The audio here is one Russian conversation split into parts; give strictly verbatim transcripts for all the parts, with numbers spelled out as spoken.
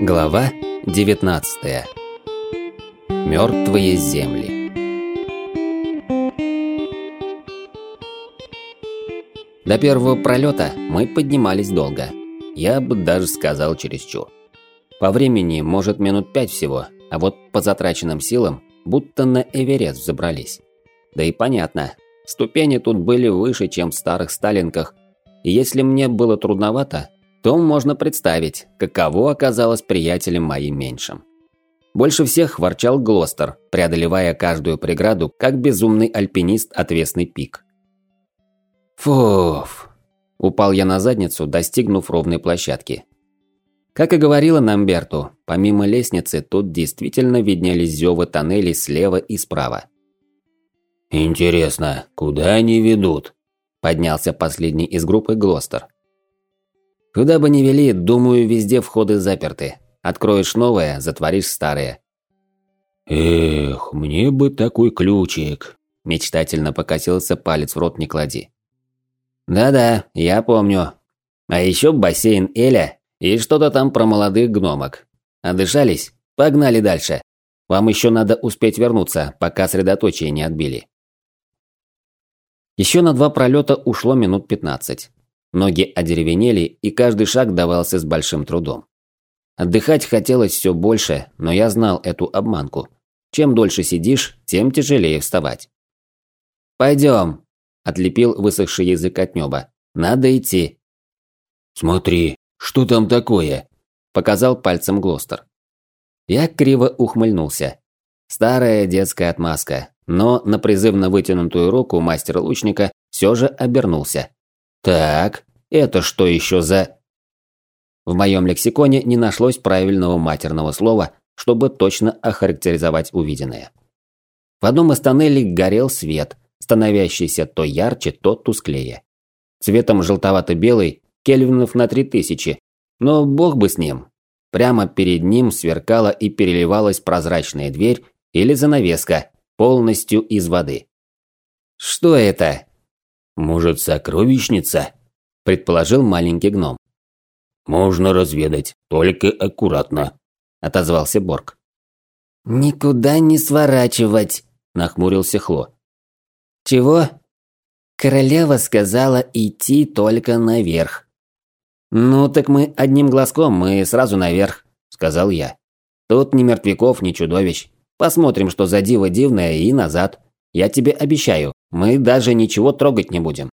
Глава девятнадцатая. Мертвые земли. До первого пролета мы поднимались долго. Я бы даже сказал чересчур. По времени, может, минут пять всего, а вот по затраченным силам, будто на Эверест взобрались. Да и понятно, ступени тут были выше, чем в старых сталинках, и если мне было трудновато, то можно представить, каково оказалось приятелем моим меньшим. Больше всех ворчал Глостер, преодолевая каждую преграду, как безумный альпинист отвесный пик. Фуф! Упал я на задницу, достигнув ровной площадки. Как и говорила нам Берту, помимо лестницы тут действительно виднелись зёвы тоннелей слева и справа. «Интересно, куда они ведут?» – поднялся последний из группы Глостер. «Куда бы ни вели, думаю, везде входы заперты. Откроешь новое, затворишь старое». «Эх, мне бы такой ключик», – мечтательно покосился палец в рот не клади. «Да-да, я помню. А еще бассейн Эля и что-то там про молодых гномок. Отдышались? Погнали дальше. Вам еще надо успеть вернуться, пока средоточие не отбили». Еще на два пролета ушло минут пятнадцать. Ноги одеревенели, и каждый шаг давался с большим трудом. Отдыхать хотелось все больше, но я знал эту обманку. Чем дольше сидишь, тем тяжелее вставать. «Пойдем», – отлепил высохший язык от неба. «Надо идти». «Смотри, что там такое?» – показал пальцем Глостер. Я криво ухмыльнулся. Старая детская отмазка, но на призывно вытянутую руку мастера-лучника все же обернулся. «Так, это что еще за...» В моем лексиконе не нашлось правильного матерного слова, чтобы точно охарактеризовать увиденное. В одном из тоннелей горел свет, становящийся то ярче, то тусклее. Цветом желтовато-белый, кельвинов на три тысячи, но бог бы с ним. Прямо перед ним сверкала и переливалась прозрачная дверь или занавеска, полностью из воды. «Что это?» «Может, сокровищница?» – предположил маленький гном. «Можно разведать, только аккуратно», – отозвался Борг. «Никуда не сворачивать», – нахмурился Хло. «Чего?» «Королева сказала идти только наверх». «Ну так мы одним глазком, мы сразу наверх», – сказал я. «Тут ни мертвяков, ни чудовищ. Посмотрим, что за диво дивное, и назад. Я тебе обещаю, мы даже ничего трогать не будем».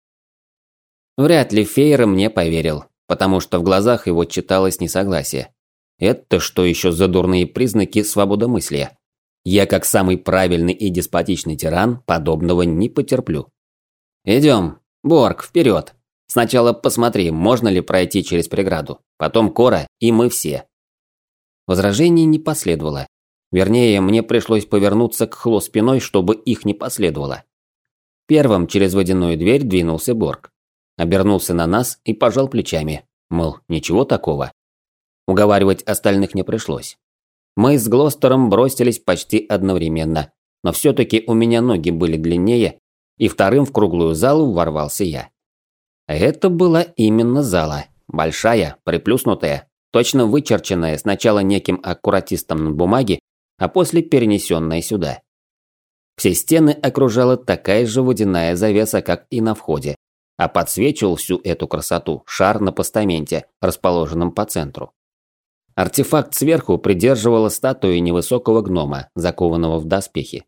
Вряд ли Фейер мне поверил, потому что в глазах его читалось несогласие. Это что еще за дурные признаки свободомыслия? Я, как самый правильный и деспотичный тиран, подобного не потерплю. «Идем, Борг, вперед. Сначала посмотри, можно ли пройти через преграду, потом Кора и мы все». Возражений не последовало. Вернее, мне пришлось повернуться к Хло спиной, чтобы их не последовало. Первым через водяную дверь двинулся Борг. Обернулся на нас и пожал плечами, мол, ничего такого. Уговаривать остальных не пришлось. Мы с Глостером бросились почти одновременно, но все-таки у меня ноги были длиннее, и вторым в круглую залу ворвался я. Это была именно зала, большая, приплюснутая, точно вычерченная сначала неким аккуратистом на бумаге, а после перенесенная сюда. Все стены окружала такая же водяная завеса, как и на входе, а подсвечивал всю эту красоту шар на постаменте, расположенном по центру. Артефакт сверху придерживала статуя невысокого гнома, закованного в доспехи.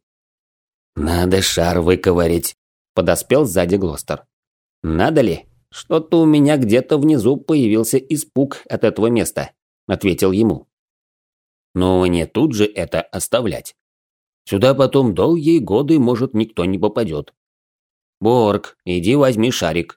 «Надо шар выковырять», – подоспел сзади Глостер. «Надо ли? Что-то у меня где-то внизу появился испуг от этого места», – ответил ему. Но не тут же это оставлять. Сюда потом долгие годы, может, никто не попадет. Борг, иди возьми шарик.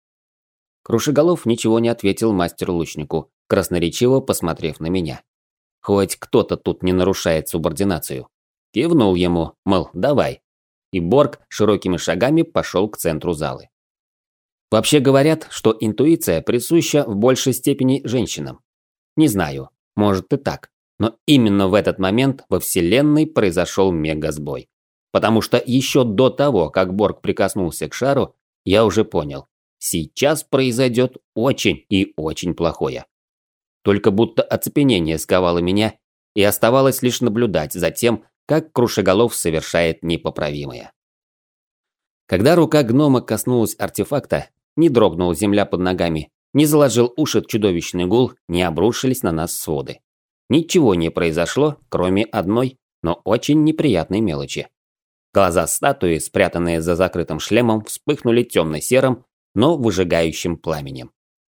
Крушеголов ничего не ответил мастеру-лучнику, красноречиво посмотрев на меня. Хоть кто-то тут не нарушает субординацию. Кивнул ему, мол, давай. И Борг широкими шагами пошел к центру залы. Вообще говорят, что интуиция присуща в большей степени женщинам. Не знаю, может и так. Но именно в этот момент во Вселенной произошел мегасбой. Потому что еще до того, как Борг прикоснулся к шару, я уже понял. Сейчас произойдет очень и очень плохое. Только будто оцепенение сковало меня, и оставалось лишь наблюдать за тем, как Крушеголов совершает непоправимое. Когда рука гнома коснулась артефакта, не дрогнула земля под ногами, не заложил уши чудовищный гул, не обрушились на нас своды. Ничего не произошло, кроме одной, но очень неприятной мелочи. Глаза статуи, спрятанные за закрытым шлемом, вспыхнули темно-серым, но выжигающим пламенем.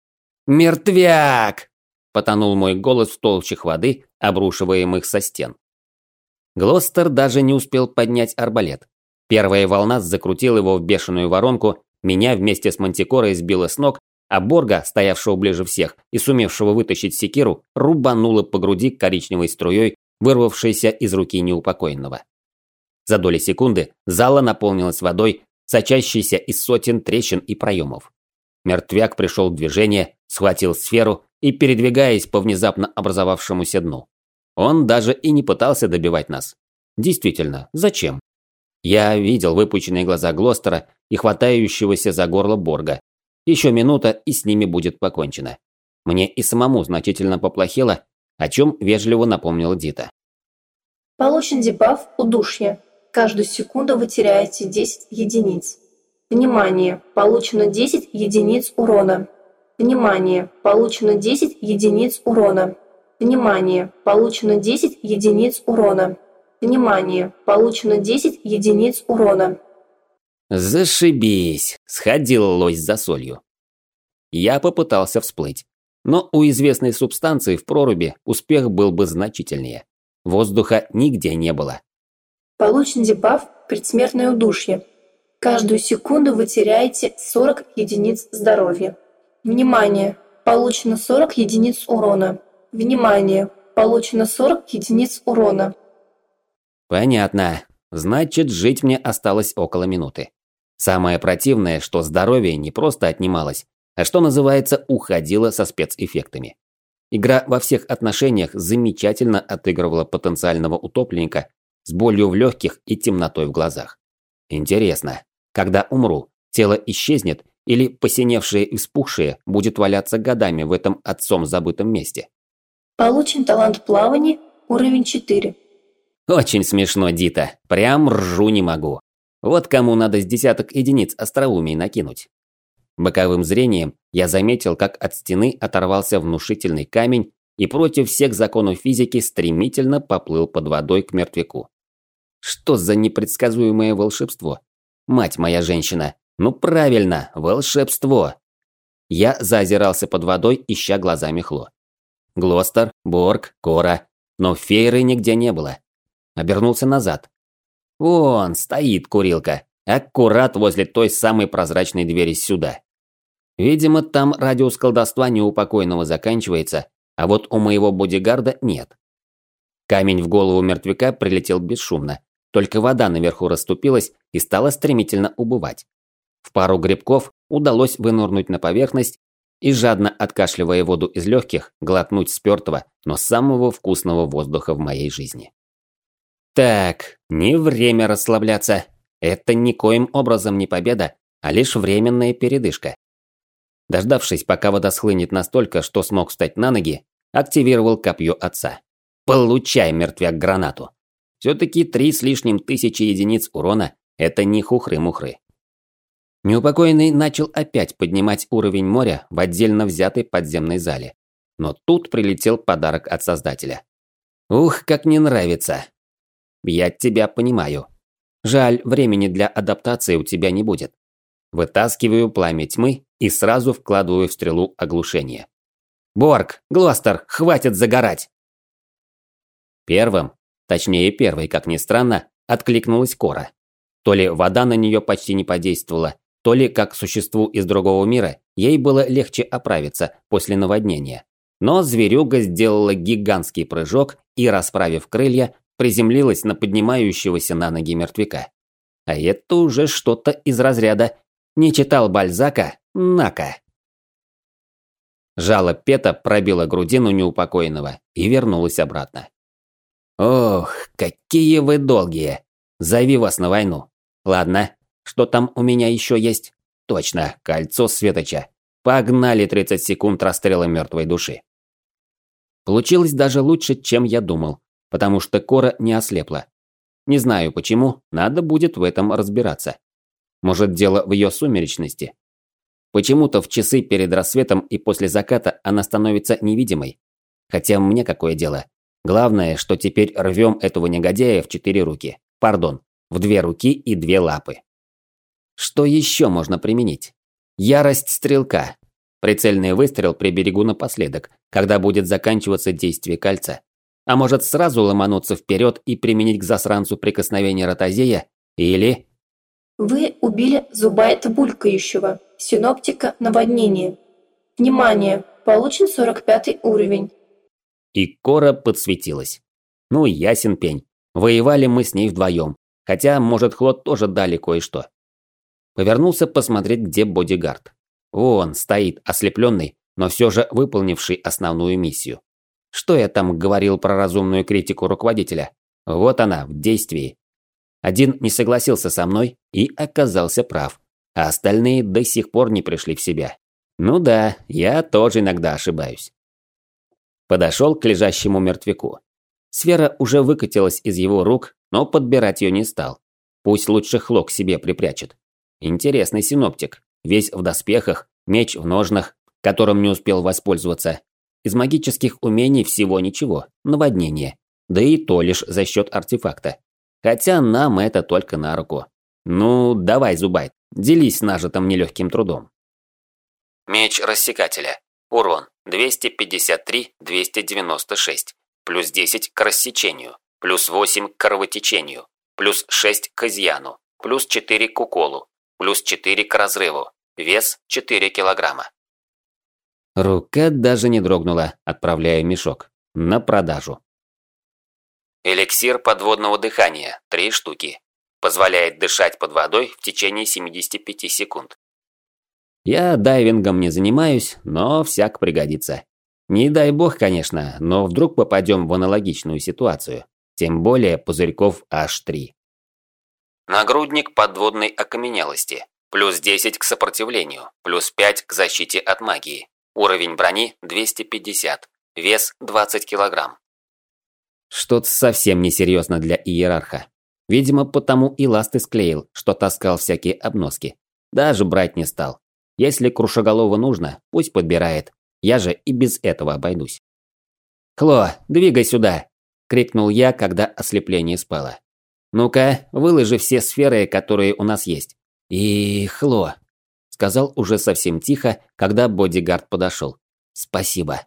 «Мертвяк!» – потонул мой голос в толщах воды, обрушиваемых со стен. Глостер даже не успел поднять арбалет. Первая волна закрутила его в бешеную воронку, меня вместе с Мантикорой сбила с ног, а Борга, стоявшего ближе всех и сумевшего вытащить секиру, рубанула по груди коричневой струей, вырвавшейся из руки неупокоенного. За доли секунды зала наполнилась водой, сочащейся из сотен трещин и проемов. Мертвяк пришел в движение, схватил сферу и, передвигаясь по внезапно образовавшемуся дну. Он даже и не пытался добивать нас. Действительно, зачем? Я видел выпученные глаза Глостера и хватающегося за горло Борга. Еще минута, и с ними будет покончено. Мне и самому значительно поплохело, о чем вежливо напомнила Дита. Получен дебаф «Удушье». Каждую секунду вы теряете десять единиц. Внимание! Получено десять единиц урона. Внимание! Получено десять единиц урона. Внимание! Получено десять единиц урона. Внимание! Получено десять единиц урона. Зашибись! Сходил лось за солью. Я попытался всплыть, но у известной субстанции в проруби успех был бы значительнее. Воздуха нигде не было. Получен дебаф «Предсмертное удушье». Каждую секунду вы теряете сорок единиц здоровья. Внимание! Получено сорок единиц урона. Внимание! Получено сорок единиц урона. Понятно. Значит, жить мне осталось около минуты. Самое противное, что здоровье не просто отнималось, а что называется, уходило со спецэффектами. Игра во всех отношениях замечательно отыгрывала потенциального утопленника с болью в легких и темнотой в глазах. Интересно, когда умру, тело исчезнет или посиневшее и вспухшее будет валяться годами в этом отцом забытом месте? Получен талант плавания, уровень четыре. Очень смешно, Дита. Прям ржу не могу. Вот кому надо с десяток единиц остроумий накинуть. Боковым зрением я заметил, как от стены оторвался внушительный камень и против всех законов физики стремительно поплыл под водой к мертвяку. Что за непредсказуемое волшебство? Мать моя женщина. Ну правильно, волшебство. Я заозирался под водой, ища глазами Хло. Глостер, Борг, Кора. Но Фейры нигде не было. Обернулся назад. Вон, стоит курилка. Аккурат возле той самой прозрачной двери сюда. Видимо, там радиус колдовства неупокоенного заканчивается, а вот у моего бодигарда нет. Камень в голову мертвяка прилетел бесшумно, только вода наверху расступилась и стала стремительно убывать. В пару грибков удалось вынырнуть на поверхность и, жадно откашливая воду из легких, глотнуть спертого, но самого вкусного воздуха в моей жизни. Так, не время расслабляться. Это никоим образом не победа, а лишь временная передышка. Дождавшись, пока вода схлынет настолько, что смог встать на ноги, активировал копье отца. Получай, мертвяк, гранату. Все-таки три с лишним тысячи единиц урона – это не хухры-мухры. Неупокоенный начал опять поднимать уровень моря в отдельно взятой подземной зале. Но тут прилетел подарок от Создателя. Ух, как не нравится. Я тебя понимаю. Жаль, времени для адаптации у тебя не будет. Вытаскиваю пламя тьмы и сразу вкладываю в стрелу оглушение. Борг, Глостер, хватит загорать! Первым, точнее первой, как ни странно, откликнулась Кора. То ли вода на нее почти не подействовала, то ли, как существу из другого мира, ей было легче оправиться после наводнения. Но зверюга сделала гигантский прыжок и, расправив крылья, приземлилась на поднимающегося на ноги мертвяка. А это уже что-то из разряда «не читал Бальзака? На-ка!». Жало Пета пробило грудину неупокоенного и вернулось обратно. «Ох, какие вы долгие! Зови вас на войну. Ладно, что там у меня еще есть? Точно, кольцо Светоча. Погнали тридцать секунд расстрела мертвой души». Получилось даже лучше, чем я думал, потому что Кора не ослепла. Не знаю почему, надо будет в этом разбираться. Может, дело в ее сумеречности? Почему-то в часы перед рассветом и после заката она становится невидимой. Хотя мне какое дело. Главное, что теперь рвем этого негодяя в четыре руки. Пардон, в две руки и две лапы. Что еще можно применить? Ярость стрелка. Прицельный выстрел приберегу напоследок, когда будет заканчиваться действие кольца. А может сразу ломануться вперед и применить к засранцу прикосновение ротозея? Или... Вы убили Зубайта Булькающего, синоптика наводнения. Внимание! Получен сорок пятый уровень. И Кора подсветилась. Ну, ясен пень. Воевали мы с ней вдвоем. Хотя, может, Хлод тоже дали кое-что. Повернулся посмотреть, где бодигард. Вон, стоит, ослепленный, но все же выполнивший основную миссию. Что я там говорил про разумную критику руководителя? Вот она, в действии. Один не согласился со мной и оказался прав, а остальные до сих пор не пришли в себя. Ну да, я тоже иногда ошибаюсь. Подошел к лежащему мертвяку. Сфера уже выкатилась из его рук, но подбирать ее не стал. Пусть лучше Хлок себе припрячет. Интересный синоптик, весь в доспехах, меч в ножнах, которым не успел воспользоваться. Из магических умений всего ничего, наводнение. Да и то лишь за счет артефакта. Хотя нам это только на руку. Ну, давай, Зубайт, делись нажитым нелегким трудом. Меч рассекателя. Урон двести пятьдесят три - двести девяносто шесть. Плюс десять к рассечению. Плюс восемь к кровотечению. Плюс шесть к изъяну. Плюс четыре к уколу. Плюс четыре к разрыву. Вес четыре килограмма. Рука даже не дрогнула, отправляя мешок. На продажу. Эликсир подводного дыхания. три штуки. Позволяет дышать под водой в течение семидесяти пяти секунд. Я дайвингом не занимаюсь, но всяк пригодится. Не дай бог, конечно, но вдруг попадем в аналогичную ситуацию. Тем более пузырьков аж три. Нагрудник подводной окаменелости. Плюс десять к сопротивлению. Плюс пять к защите от магии. Уровень брони двести пятьдесят. Вес двадцать килограмм. Что-то совсем несерьезно для иерарха. Видимо, потому и ласты склеил, что таскал всякие обноски. Даже брать не стал. Если Крушеголову нужно, пусть подбирает. Я же и без этого обойдусь. «Хло, двигай сюда!» – крикнул я, когда ослепление спало. «Ну-ка, выложи все сферы, которые у нас есть». «И, Хло», – сказал уже совсем тихо, когда бодигард подошел. «Спасибо».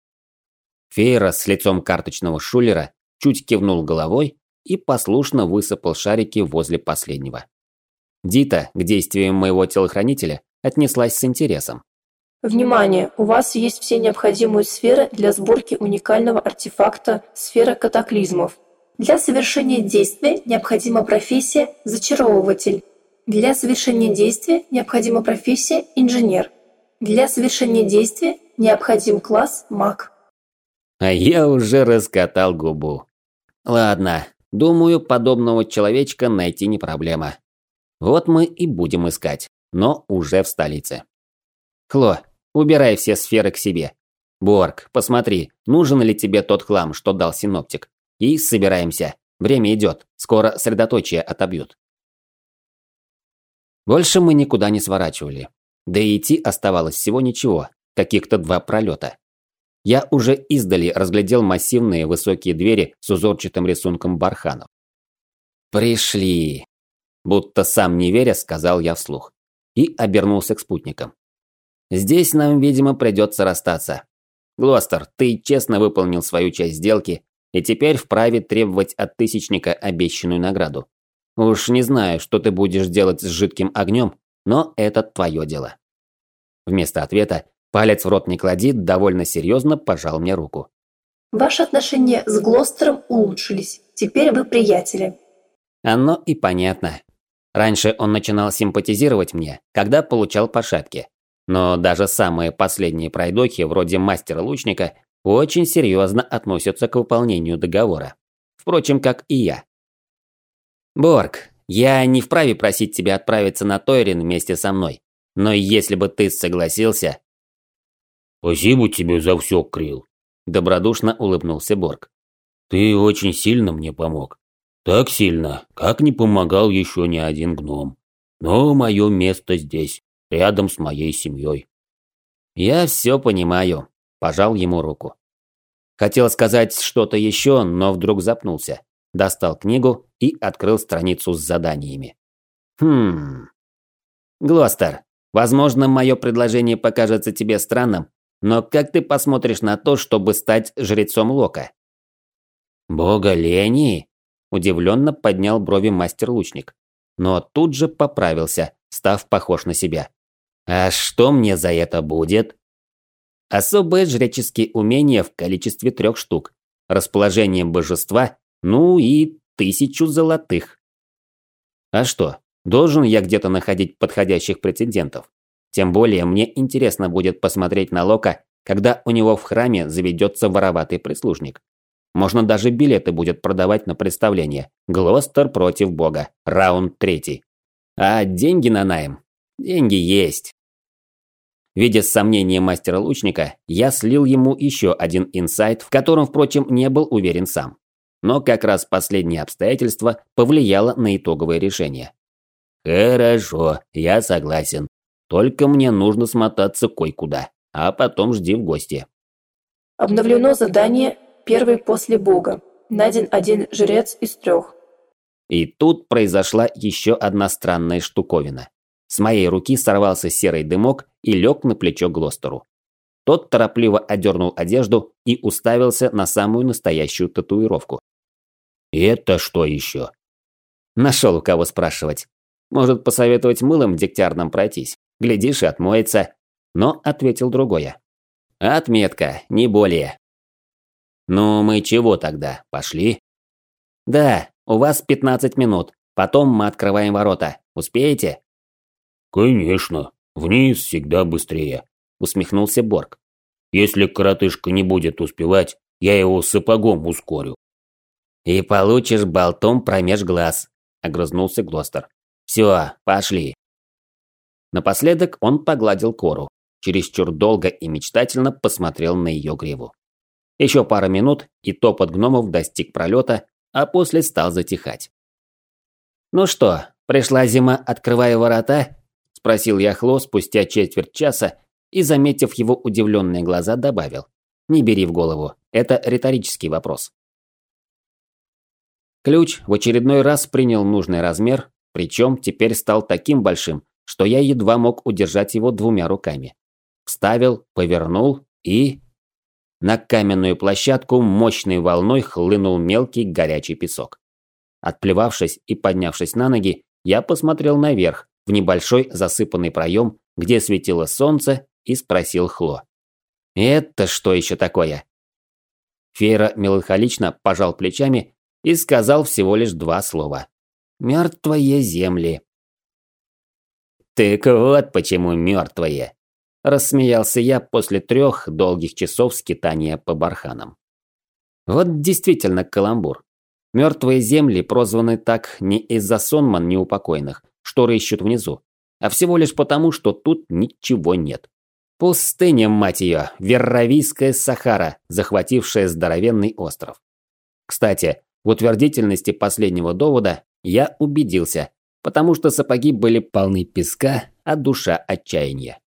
Фейра с лицом карточного шулера чуть кивнул головой и послушно высыпал шарики возле последнего. Дита к действиям моего телохранителя отнеслась с интересом. Внимание! У вас есть все необходимые сферы для сборки уникального артефакта «Сфера катаклизмов». Для совершения действия необходима профессия «Зачаровыватель». Для совершения действия необходима профессия «Инженер». Для совершения действия необходим класс «Маг». А я уже раскатал губу. Ладно, думаю, подобного человечка найти не проблема. Вот мы и будем искать, но уже в столице. Хло, убирай все сферы к себе. Борг, посмотри, нужен ли тебе тот хлам, что дал синоптик. И собираемся. Время идет, скоро средоточие отобьют. Больше мы никуда не сворачивали. Да и идти оставалось всего ничего, каких-то два пролета. Я уже издали разглядел массивные высокие двери с узорчатым рисунком барханов. «Пришли!» Будто сам не веря, сказал я вслух. И обернулся к спутникам. «Здесь нам, видимо, придется расстаться. Глостер, ты честно выполнил свою часть сделки и теперь вправе требовать от Тысячника обещанную награду. Уж не знаю, что ты будешь делать с жидким огнем, но это твое дело». Вместо ответа палец в рот не клади, довольно серьезно пожал мне руку. Ваши отношения с Глостером улучшились. Теперь вы приятели. Оно и понятно. Раньше он начинал симпатизировать мне, когда получал по шапке. Но даже самые последние пройдохи, вроде мастера-лучника, очень серьезно относятся к выполнению договора. Впрочем, как и я. Борг, я не вправе просить тебя отправиться на Тойрин вместе со мной. Но если бы ты согласился... Спасибо тебе за все, Крил. Добродушно улыбнулся Борг. Ты очень сильно мне помог. Так сильно, как не помогал еще ни один гном. Но мое место здесь, рядом с моей семьей. Я все понимаю. Пожал ему руку. Хотел сказать что-то еще, но вдруг запнулся. Достал книгу и открыл страницу с заданиями. Хм. Глостер, возможно, мое предложение покажется тебе странным, но как ты посмотришь на то, чтобы стать жрецом Лока? Бога лени? Удивленно поднял брови мастер-лучник. Но тут же поправился, став похож на себя. А что мне за это будет? Особые жреческие умения в количестве трех штук. Расположение божества, ну и тысячу золотых. А что, должен я где-то находить подходящих претендентов? Тем более мне интересно будет посмотреть на Лока, когда у него в храме заведется вороватый прислужник. Можно даже билеты будет продавать на представление. Глостер против бога. Раунд третий. А деньги на найм? Деньги есть. Видя сомнение мастера-лучника, я слил ему еще один инсайт, в котором, впрочем, не был уверен сам. Но как раз последнее обстоятельство повлияло на итоговое решение. Хорошо, я согласен. Только мне нужно смотаться кое-куда, а потом жди в гости. Обновлено задание «Первый после Бога». Найден один жрец из трех. И тут произошла еще одна странная штуковина. С моей руки сорвался серый дымок и лег на плечо Глостеру. Тот торопливо одернул одежду и уставился на самую настоящую татуировку. «Это что еще?» Нашел у кого спрашивать. Может, посоветовать мылом дегтярным пройтись. Глядишь, и отмоется. Но ответил другое. Отметка, не более. Ну, мы чего тогда? Пошли? Да, у вас пятнадцать минут. Потом мы открываем ворота. Успеете? Конечно. Вниз всегда быстрее. Усмехнулся Борг. Если коротышка не будет успевать, я его сапогом ускорю. И получишь болтом промеж глаз. Огрызнулся Глостер. Все, пошли. Напоследок он погладил Кору. Чересчур долго и мечтательно посмотрел на ее гриву. Еще пара минут, и топот гномов достиг пролета, а после стал затихать. «Ну что, пришла зима, открывая ворота?» – спросил я Хло спустя четверть часа и, заметив его удивленные глаза, добавил. «Не бери в голову, это риторический вопрос». Ключ в очередной раз принял нужный размер, причем теперь стал таким большим, что я едва мог удержать его двумя руками. Вставил, повернул и... На каменную площадку мощной волной хлынул мелкий горячий песок. Отплевавшись и поднявшись на ноги, я посмотрел наверх, в небольшой засыпанный проем, где светило солнце, и спросил Хло. «Это что еще такое?» Фейра меланхолично пожал плечами и сказал всего лишь два слова. «Мертвые земли». «Так вот почему мертвые», – рассмеялся я после трех долгих часов скитания по барханам. Вот действительно каламбур. Мертвые земли прозваны так не из-за сонман неупокойных, что рыщут внизу, а всего лишь потому, что тут ничего нет. Пустыня, мать ее, Верравийская Сахара, захватившая здоровенный остров. Кстати, в утвердительности последнего довода я убедился, потому что сапоги были полны песка, а душа отчаяния.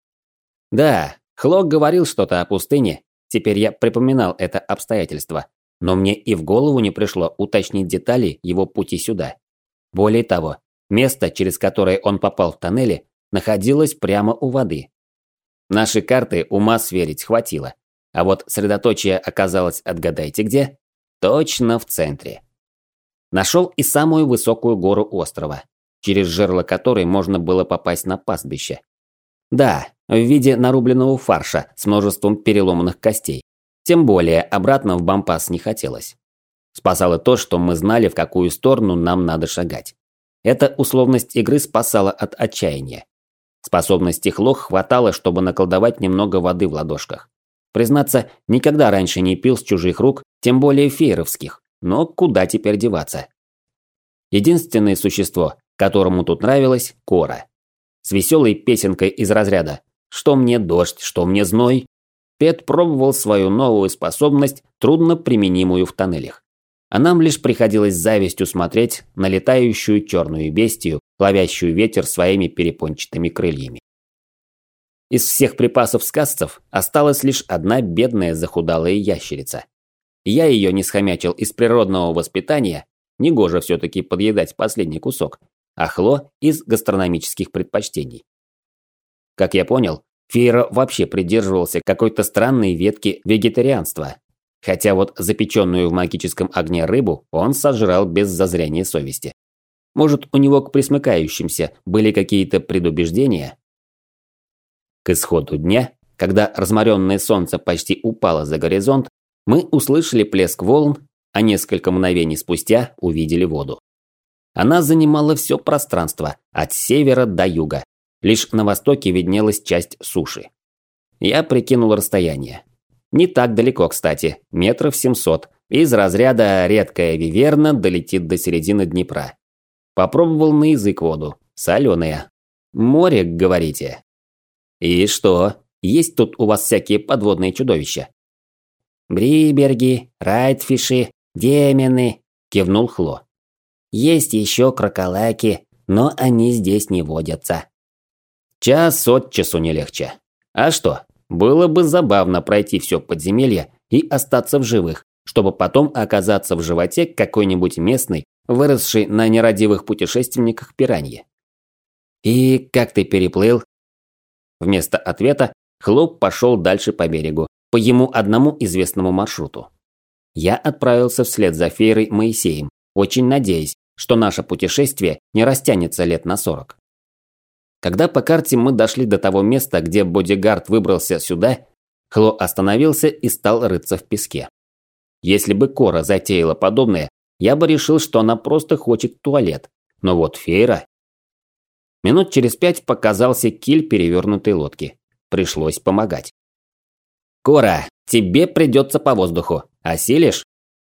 Да, Хлок говорил что-то о пустыне, теперь я припоминал это обстоятельство, но мне и в голову не пришло уточнить детали его пути сюда. Более того, место, через которое он попал в тоннели, находилось прямо у воды. Наши карты ума сверить хватило, а вот средоточие оказалось, отгадайте где? Точно в центре. Нашел и самую высокую гору острова, через жерло которой можно было попасть на пастбище. Да, в виде нарубленного фарша с множеством переломанных костей. Тем более обратно в Бампас не хотелось. Спасало то, что мы знали, в какую сторону нам надо шагать. Эта условность игры спасала от отчаяния. Способностей Хлох хватало, чтобы наколдовать немного воды в ладошках. Признаться, никогда раньше не пил с чужих рук, тем более фейровских, но куда теперь деваться? Единственное существо, которому тут нравилось – Кора. С веселой песенкой из разряда «Что мне дождь, что мне зной?» Пет пробовал свою новую способность, трудно применимую в тоннелях. А нам лишь приходилось с завистью смотреть на летающую черную бестию, ловящую ветер своими перепончатыми крыльями. Из всех припасов сказцев осталась лишь одна бедная захудалая ящерица. Я ее не схомячил из природного воспитания, негоже все-таки подъедать последний кусок, а Хло из гастрономических предпочтений. Как я понял, Фейра вообще придерживался какой-то странной ветки вегетарианства, хотя вот запеченную в магическом огне рыбу он сожрал без зазрения совести. Может, у него к пресмыкающимся были какие-то предубеждения? К исходу дня, когда разморенное солнце почти упало за горизонт, мы услышали плеск волн, а несколько мгновений спустя увидели воду. Она занимала все пространство, от севера до юга. Лишь на востоке виднелась часть суши. Я прикинул расстояние. Не так далеко, кстати, метров семьсот. Из разряда редкая виверна долетит до середины Днепра. Попробовал на язык воду. Соленая. Море, говорите? И что? Есть тут у вас всякие подводные чудовища? Бриберги, райтфиши, демены, кивнул Хло. Есть еще кроколаки, но они здесь не водятся. Час от часу не легче. А что, было бы забавно пройти все подземелье и остаться в живых, чтобы потом оказаться в животе какой-нибудь местной, выросшей на нерадивых путешественниках пираньи. И как ты переплыл? Вместо ответа Хлоп пошел дальше по берегу, по ему одному известному маршруту. Я отправился вслед за Фейрой Моисеем, очень надеясь, что наше путешествие не растянется лет на сорок. Когда по карте мы дошли до того места, где бодигард выбрался сюда, Хло остановился и стал рыться в песке. Если бы Кора затеяла подобное, я бы решил, что она просто хочет в туалет. Но вот Фейра... Минут через пять показался киль перевернутой лодки. Пришлось помогать. «Кора, тебе придется по воздуху. Осилишь?»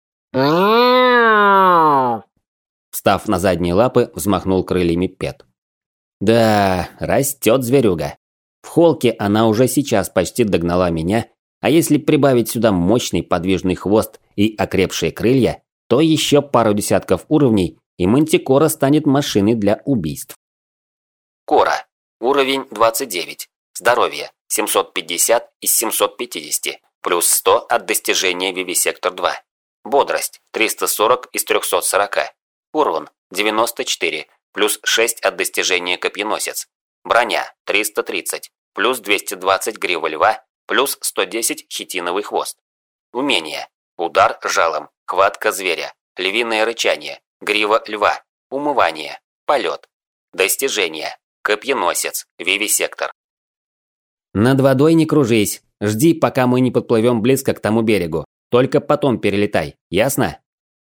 Встав на задние лапы, взмахнул крыльями Пет. Да, растет зверюга. В холке она уже сейчас почти догнала меня, а если прибавить сюда мощный подвижный хвост и окрепшие крылья, то еще пару десятков уровней, и Мантикора станет машиной для убийств. Кора. Уровень двадцать девять. Здоровье. семьсот пятьдесят из семисот пятидесяти. Плюс сто от достижения Вивисектор два. Бодрость. триста сорок из трехсот сорока. Урон. девяносто четыре. Плюс шесть от достижения Копьеносец. Броня триста тридцать, плюс двести двадцать грива льва, плюс сто десять хитиновый хвост. Умение. Удар жалом, хватка зверя, львиное рычание, грива льва, умывание, полет. Достижение. Копьеносец, вивисектор. Над водой не кружись, жди, пока мы не подплывем близко к тому берегу. Только потом перелетай, ясно?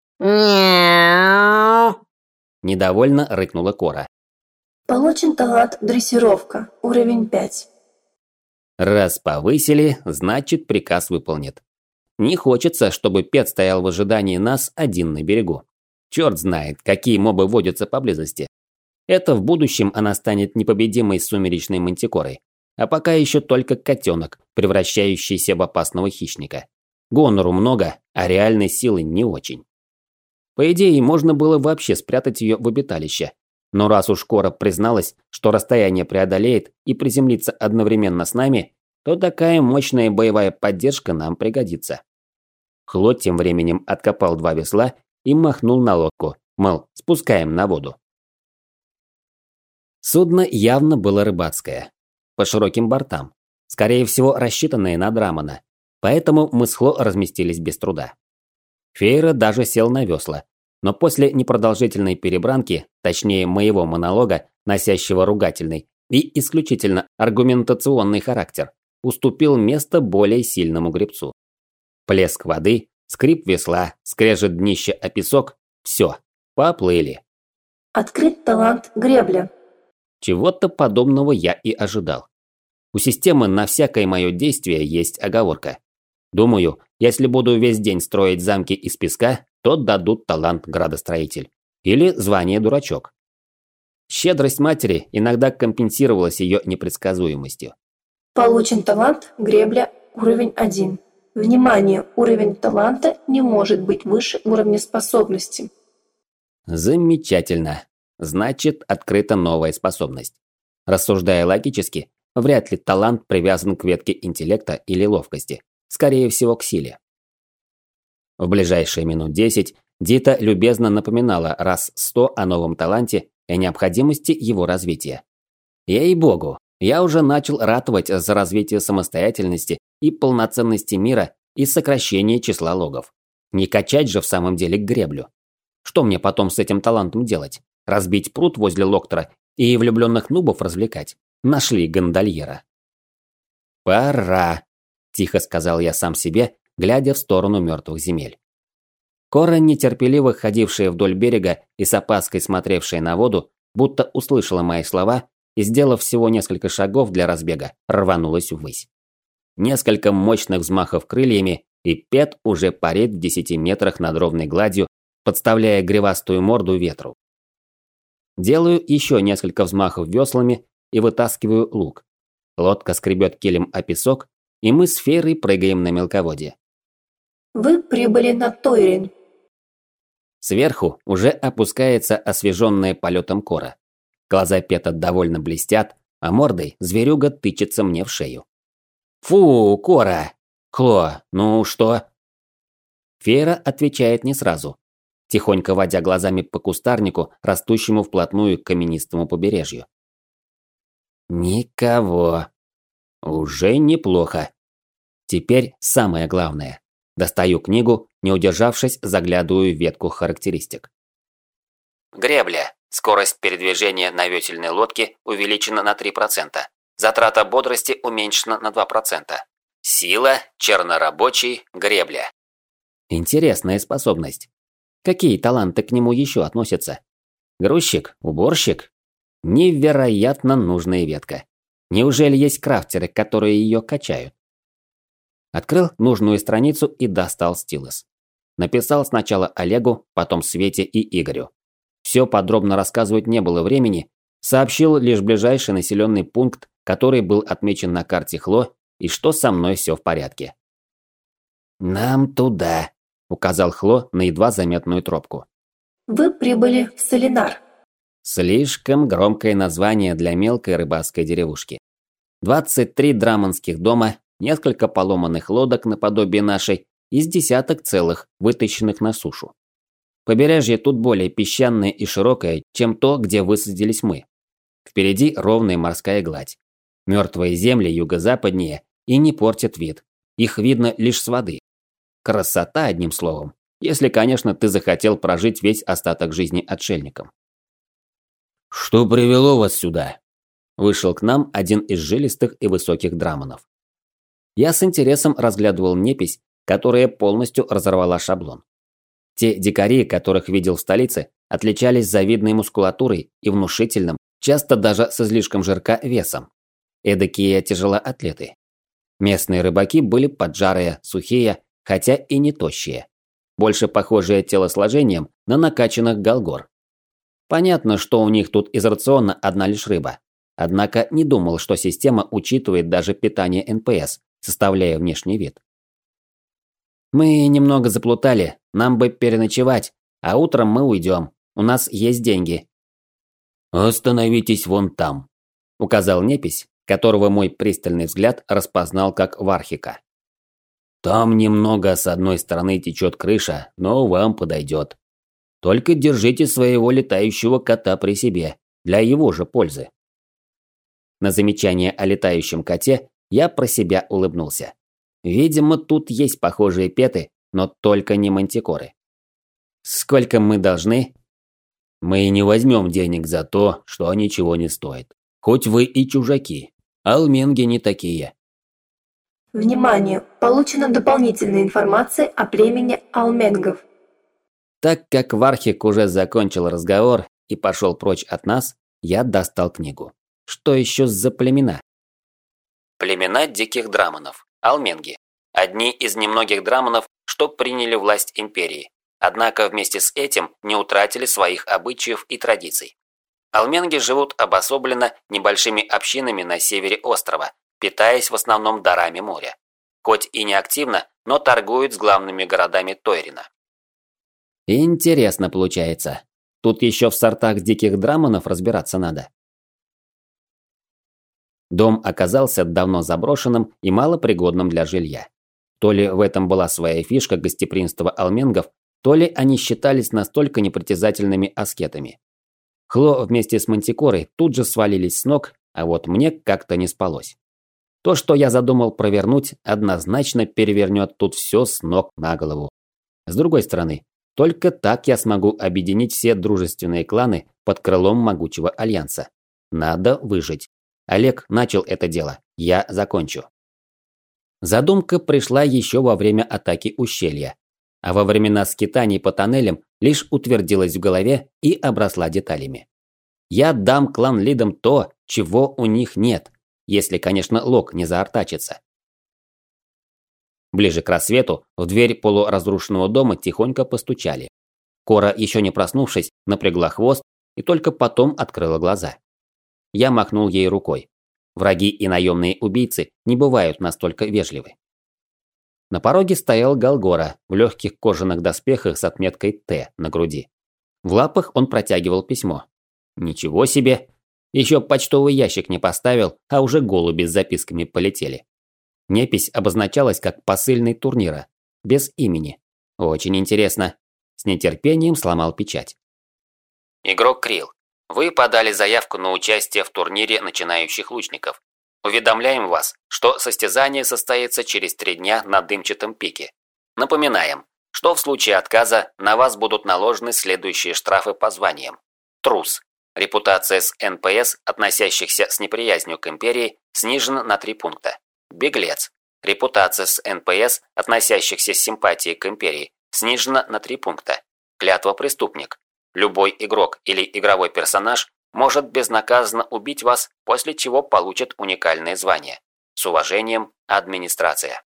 Недовольно рыкнула Кора. Получен талант дрессировка, уровень пять. Раз повысили, значит приказ выполнит. Не хочется, чтобы Пет стоял в ожидании нас один на берегу. Черт знает, какие мобы водятся поблизости. Это в будущем она станет непобедимой сумеречной мантикорой. А пока еще только котенок, превращающийся в опасного хищника. Гонору много, а реальной силы не очень. По идее, можно было вообще спрятать ее в обиталище. Но раз уж Кора призналась, что расстояние преодолеет и приземлится одновременно с нами, то такая мощная боевая поддержка нам пригодится. Хлод тем временем откопал два весла и махнул на лодку, мол, спускаем на воду. Судно явно было рыбацкое, по широким бортам, скорее всего рассчитанное на Драмана, поэтому мы с Хло разместились без труда. Фейра даже сел на весла, но после непродолжительной перебранки, точнее моего монолога, носящего ругательный и исключительно аргументационный характер, уступил место более сильному гребцу. Плеск воды, скрип весла, скрежет днища о песок – все, поплыли. Открыт талант гребля. Чего-то подобного я и ожидал. У системы на всякое мое действие есть оговорка. Думаю, если буду весь день строить замки из песка, то дадут талант градостроитель. Или звание дурачок. Щедрость матери иногда компенсировалась ее непредсказуемостью. Получен талант гребля уровень один. Внимание, уровень таланта не может быть выше уровня способности. Замечательно. Значит, открыта новая способность. Рассуждая логически, вряд ли талант привязан к ветке интеллекта или ловкости. Скорее всего, к силе. В ближайшие минут десять Дита любезно напоминала раз сто о новом таланте и необходимости его развития. Ей-богу, я уже начал ратовать за развитие самостоятельности и полноценности мира и сокращение числа логов. Не качать же в самом деле греблю. Что мне потом с этим талантом делать? Разбить пруд возле Локтора и влюбленных нубов развлекать? Нашли гондольера. «Пора», – тихо сказал я сам себе, глядя в сторону мертвых земель. Кора, нетерпеливо ходившая вдоль берега и с опаской смотревшая на воду, будто услышала мои слова и, сделав всего несколько шагов для разбега, рванулась ввысь. Несколько мощных взмахов крыльями, и Пет уже парит в десяти метрах над ровной гладью, подставляя гривастую морду ветру. Делаю еще несколько взмахов веслами и вытаскиваю лук. Лодка скребет килем о песок, и мы с Фейрой прыгаем на мелководье. Вы прибыли на Тойрин. Сверху уже опускается освеженная полетом Кора. Глаза Пета довольно блестят, а мордой зверюга тычется мне в шею. «Фу, Кора! Хло, ну что?» Фейра отвечает не сразу, тихонько водя глазами по кустарнику, растущему вплотную к каменистому побережью. «Никого. Уже неплохо. Теперь самое главное. Достаю книгу, не удержавшись, заглядываю в ветку характеристик. Гребля. Скорость передвижения на весельной лодке увеличена на три процента. Затрата бодрости уменьшена на два процента. Сила, чернорабочий, гребля. Интересная способность. Какие таланты к нему еще относятся? Грузчик? Уборщик? Невероятно нужная ветка. Неужели есть крафтеры, которые ее качают? Открыл нужную страницу и достал стилус. Написал сначала Олегу, потом Свете и Игорю. Все подробно рассказывать не было времени, сообщил лишь ближайший населенный пункт, который был отмечен на карте Хло, и что со мной все в порядке. «Нам туда», – указал Хло на едва заметную тропку. Вы прибыли в Солинар. Слишком громкое название для мелкой рыбацкой деревушки. двадцать три драманских дома, несколько поломанных лодок наподобие нашей, из десяток целых, вытащенных на сушу. Побережье тут более песчаное и широкое, чем то, где высадились мы. Впереди ровная морская гладь. Мертвые земли юго-западнее и не портят вид. Их видно лишь с воды. Красота, одним словом. Если, конечно, ты захотел прожить весь остаток жизни отшельником. «Что привело вас сюда?» Вышел к нам один из жилистых и высоких драманов. Я с интересом разглядывал непись, которая полностью разорвала шаблон. Те дикари, которых видел в столице, отличались завидной мускулатурой и внушительным, часто даже с излишком жирка, весом. Эдакие тяжелоатлеты. Местные рыбаки были поджарые, сухие, хотя и не тощие. Больше похожие телосложением на накачанных галгор. Понятно, что у них тут из рациона одна лишь рыба. Однако не думал, что система учитывает даже питание эн пэ эс, составляя внешний вид. Мы немного заплутали, нам бы переночевать, а утром мы уйдем. У нас есть деньги. «Остановитесь вон там», – указал непись, которого мой пристальный взгляд распознал как Вархика. «Там немного с одной стороны течет крыша, но вам подойдет. Только держите своего летающего кота при себе, для его же пользы». На замечание о летающем коте я про себя улыбнулся. Видимо, тут есть похожие петы, но только не мантикоры. «Сколько мы должны?» «Мы не возьмем денег за то, что ничего не стоит. Хоть вы и чужаки. Алменги не такие». Внимание! Получена дополнительная информация о племени алменгов. Так как Вархик уже закончил разговор и пошел прочь от нас, я достал книгу. Что еще за племена? Племена диких драманов. Алменги. Одни из немногих драманов, что приняли власть империи. Однако вместе с этим не утратили своих обычаев и традиций. Алменги живут обособленно небольшими общинами на севере острова, питаясь в основном дарами моря. хоть и не активно, но торгует с главными городами Тойрина. Интересно получается. Тут еще в сортах диких драмонов разбираться надо. Дом оказался давно заброшенным и малопригодным для жилья. То ли в этом была своя фишка гостеприимства алменгов, то ли они считались настолько непритязательными аскетами. Хло вместе с Мантикорой тут же свалились с ног, а вот мне как-то не спалось. То, что я задумал провернуть, однозначно перевернет тут все с ног на голову. С другой стороны, только так я смогу объединить все дружественные кланы под крылом могучего альянса. Надо выжить. Олег начал это дело, я закончу. Задумка пришла еще во время атаки ущелья, а во времена скитаний по тоннелям лишь утвердилась в голове и обросла деталями. Я дам клан-лидам то, чего у них нет, если, конечно, Лок не заортачится. Ближе к рассвету в дверь полуразрушенного дома тихонько постучали. Кора, еще не проснувшись, напрягла хвост и только потом открыла глаза. Я махнул ей рукой. Враги и наемные убийцы не бывают настолько вежливы. На пороге стоял Галгора в легких кожаных доспехах с отметкой «Т» на груди. В лапах он протягивал письмо. Ничего себе! Еще почтовый ящик не поставил, а уже голуби с записками полетели. Непись обозначалась как посыльный турнира, без имени. Очень интересно. С нетерпением сломал печать. Игрок Крил. Вы подали заявку на участие в турнире начинающих лучников. Уведомляем вас, что состязание состоится через три дня на дымчатом пике. Напоминаем, что в случае отказа на вас будут наложены следующие штрафы по званиям. Трус. Репутация с эн пэ эс, относящихся с неприязнью к империи, снижена на три пункта. Беглец. Репутация с эн пэ эс, относящихся с симпатией к империи, снижена на три пункта. Клятва преступник. Любой игрок или игровой персонаж может безнаказанно убить вас, после чего получит уникальное звание. С уважением, администрация.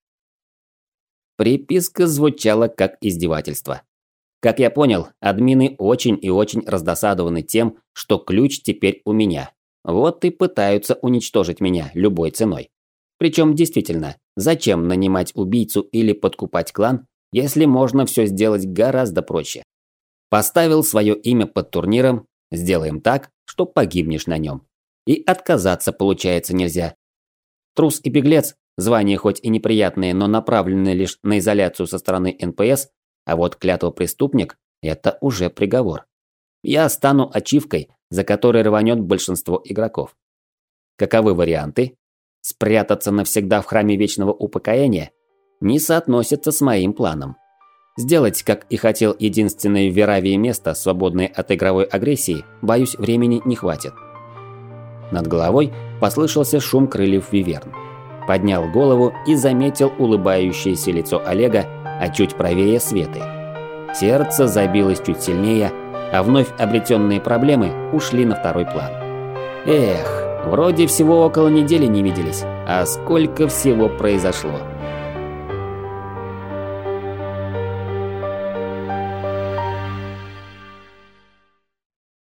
Приписка звучала как издевательство. Как я понял, админы очень и очень раздосадованы тем, что ключ теперь у меня. Вот и пытаются уничтожить меня любой ценой. Причем действительно, зачем нанимать убийцу или подкупать клан, если можно все сделать гораздо проще? Поставил свое имя под турниром, сделаем так, что погибнешь на нем. И отказаться, получается, нельзя. Трус и беглец, звания хоть и неприятные, но направленные лишь на изоляцию со стороны эн пэ эс, а вот клятва преступник – это уже приговор. Я стану ачивкой, за которой рванет большинство игроков. Каковы варианты? Спрятаться навсегда в храме вечного упокоения? Не соотносится с моим планом. Сделать, как и хотел, единственное в Веравии место, свободное от игровой агрессии, боюсь, времени не хватит. Над головой послышался шум крыльев виверн. Поднял голову и заметил улыбающееся лицо Олега, а чуть правее Светы. Сердце забилось чуть сильнее, а вновь обретенные проблемы ушли на второй план. Эх, вроде всего около недели не виделись, а сколько всего произошло.